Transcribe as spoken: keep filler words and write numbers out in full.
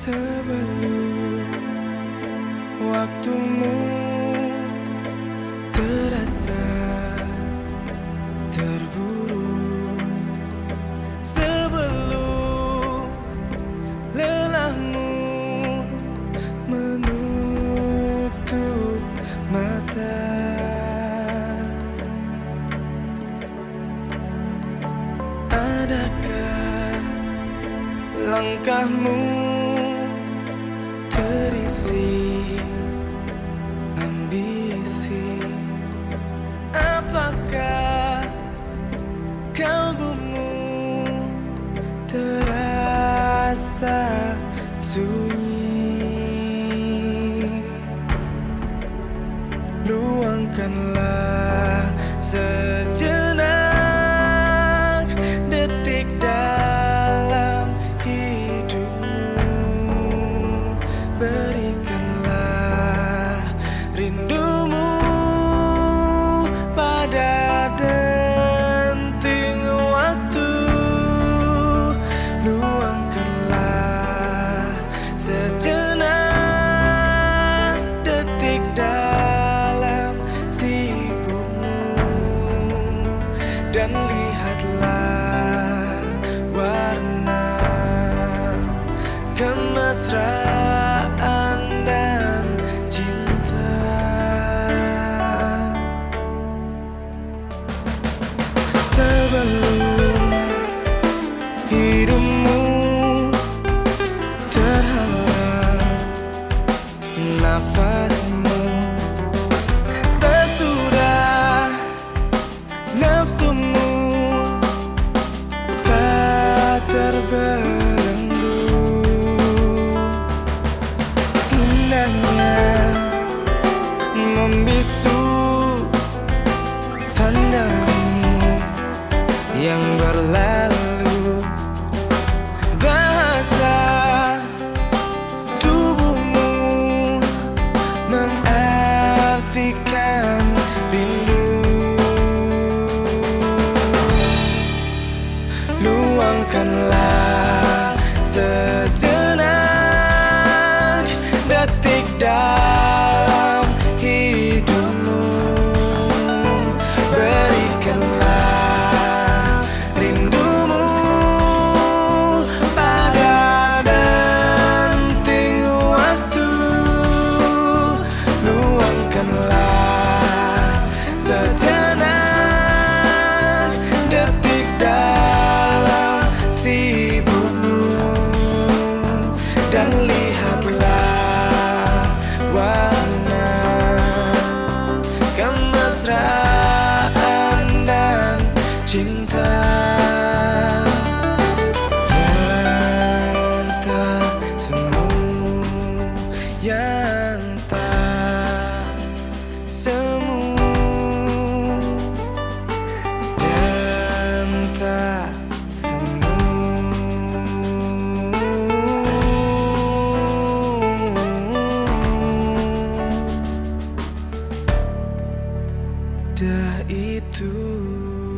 Sebelum waktumu terasa terburu, sebelum lelahmu menutup mata, adakah langkahmu terisi ambisi? Apakah kalbumu terasa sunyi? Luangkanlah sejenak detik dalam hidupmu, berikanlah rindumu pada denting waktu. Luangkanlah sejenak detik dalam sibukmu, dan lihatlah warna kemesraan dan cinta. Sebelum hidupmu terhalang nafasmu, sesudah nafsumu tak terbelenggu, indahnya membisu pandang yang berlalu, bahasa tubuhmu mengartikan rindu. Luangkanlah sejenak detik dalam hidupmu, berikanlah rindumu pada denting waktu. Luangkanlah sejenak detik dalam sibukmu, dan lihatlah warna kemesraan dan cinta yang tak semu, yang tak semu, dan tak semu. Dah itu